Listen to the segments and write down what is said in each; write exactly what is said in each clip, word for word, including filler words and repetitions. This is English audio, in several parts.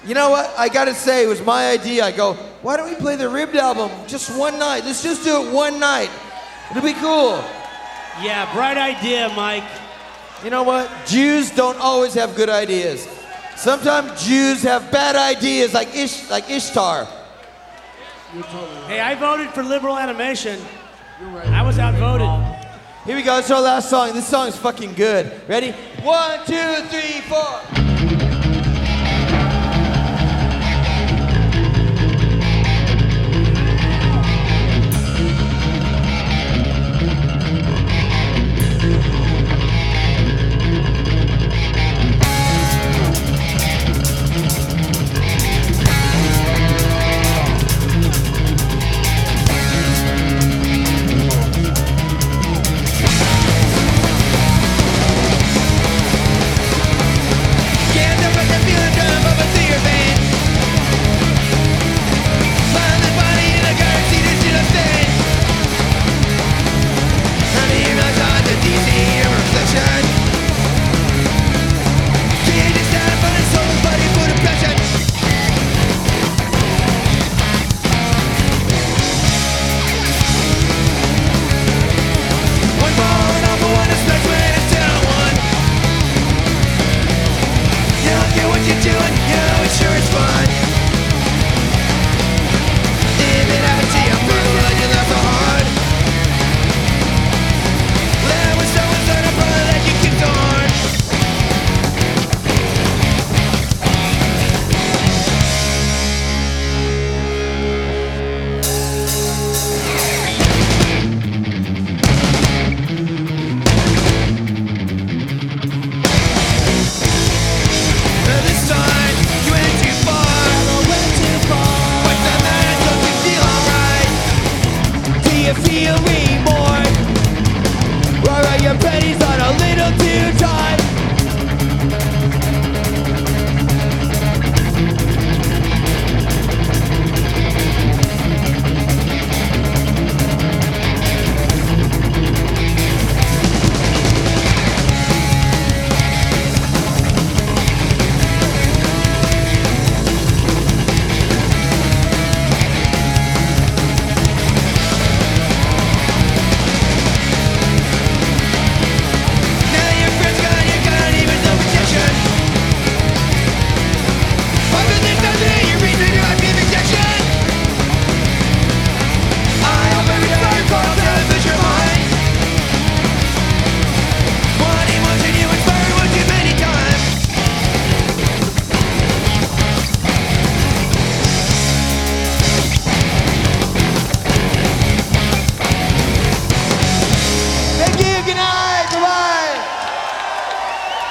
You know what? I gotta say, it was my idea. I go, why don't we play the Ribbed album just one night? Let's just do it one night. It'll be cool. Yeah, bright idea, Mike. You know what? Jews don't always have good ideas. Sometimes Jews have bad ideas, like Ish, like Ishtar. Hey, I voted for liberal animation. You're right. I was outvoted. Here we go. It's our last song. This song is fucking good. Ready? One, two, three, four.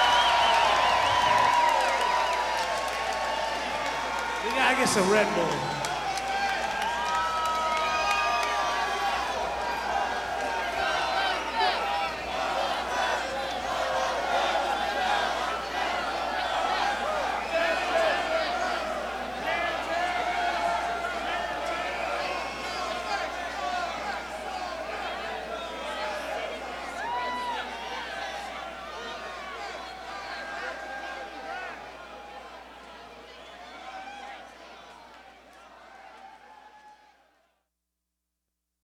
I guess a Red Bull.